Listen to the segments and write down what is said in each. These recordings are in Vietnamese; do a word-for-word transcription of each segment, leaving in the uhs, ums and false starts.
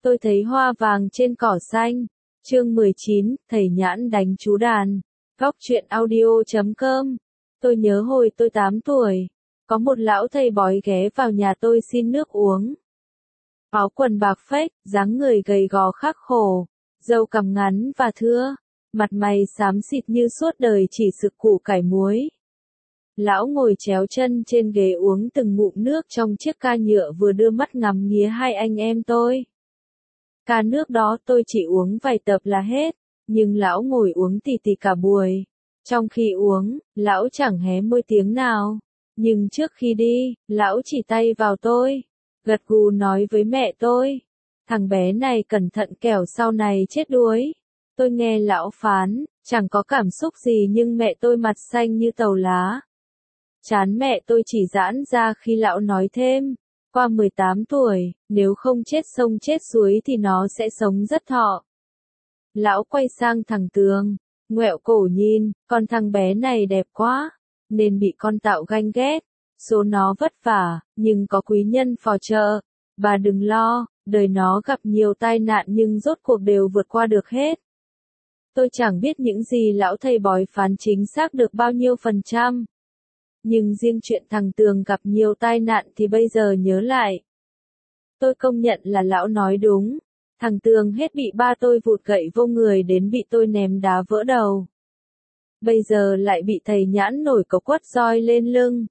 Tôi thấy hoa vàng trên cỏ xanh. Chương mười chín, thầy Nhãn đánh chú đàn. Góc truyện audio chấm com. Tôi nhớ hồi tôi tám tuổi, có một lão thầy bói ghé vào nhà tôi xin nước uống. Áo quần bạc phách, dáng người gầy gò khắc khổ, râu cằm ngắn và thưa, mặt mày xám xịt như suốt đời chỉ sực củ cải muối. Lão ngồi chéo chân trên ghế uống từng ngụm nước trong chiếc ca nhựa, vừa đưa mắt ngắm nghía hai anh em tôi. Ca nước đó tôi chỉ uống vài tập là hết, nhưng lão ngồi uống tì tì cả buổi. Trong khi uống, lão chẳng hé môi tiếng nào, nhưng trước khi đi, lão chỉ tay vào tôi, gật gù nói với mẹ tôi, thằng bé này cẩn thận kẻo sau này chết đuối. Tôi nghe lão phán, chẳng có cảm xúc gì, nhưng mẹ tôi mặt xanh như tàu lá. Trán mẹ tôi chỉ giãn ra khi lão nói thêm, qua mười tám tuổi, nếu không chết sông chết suối thì nó sẽ sống rất thọ. Lão quay sang thằng Tường, ngoẹo cổ nhìn, con thằng bé này đẹp quá, nên bị con Tạo ganh ghét. Số nó vất vả, nhưng có quý nhân phò trợ. Bà đừng lo, đời nó gặp nhiều tai nạn nhưng rốt cuộc đều vượt qua được hết. Tôi chẳng biết những gì lão thầy bói phán chính xác được bao nhiêu phần trăm. Nhưng riêng chuyện thằng Tường gặp nhiều tai nạn thì bây giờ nhớ lại, tôi công nhận là lão nói đúng. Thằng Tường hết bị ba tôi vụt gậy vô người đến bị tôi ném đá vỡ đầu. Bây giờ lại bị thầy Nhãn nổi cọc quất roi lên lưng.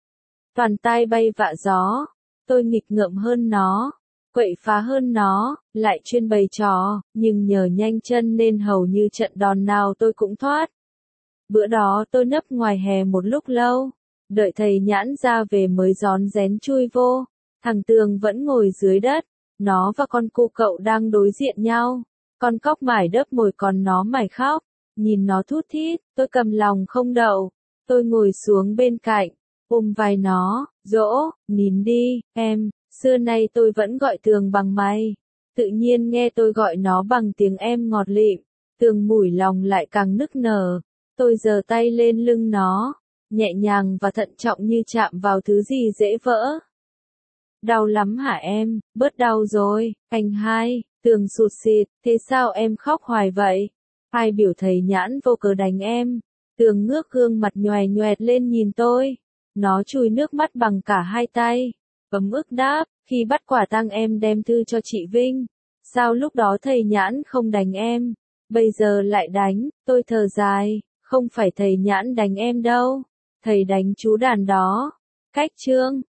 Toàn tai bay vạ gió, tôi nghịch ngợm hơn nó, quậy phá hơn nó, lại chuyên bày trò, nhưng nhờ nhanh chân nên hầu như trận đòn nào tôi cũng thoát. Bữa đó tôi nấp ngoài hè một lúc lâu, đợi thầy Nhãn ra về mới rón rén chui vô. Thằng Tường vẫn ngồi dưới đất, nó và con cu cậu đang đối diện nhau. Con cóc mải đớp mồi còn nó mải khóc, nhìn nó thút thít, tôi cầm lòng không đậu. Tôi ngồi xuống bên cạnh, ôm vai nó, dỗ, nín đi, em. Xưa nay tôi vẫn gọi Tường bằng mày. Tự nhiên nghe tôi gọi nó bằng tiếng em ngọt lịm, Tường mủi lòng lại càng nức nở. Tôi giơ tay lên lưng nó, nhẹ nhàng và thận trọng như chạm vào thứ gì dễ vỡ. Đau lắm hả em? Bớt đau rồi, anh hai. Tường sụt sịt, thế sao em khóc hoài vậy? Ai biểu thầy Nhãn vô cớ đánh em? Tường ngước gương mặt nhoè nhoẹt lên nhìn tôi. Nó chùi nước mắt bằng cả hai tay. Ấm ức đáp, khi bắt quả tang em đem thư cho chị Vinh. Sao lúc đó thầy Nhãn không đánh em? Bây giờ lại đánh. Tôi thở dài, không phải thầy Nhãn đánh em đâu. Thầy đánh chú đàn đó. Cách chương.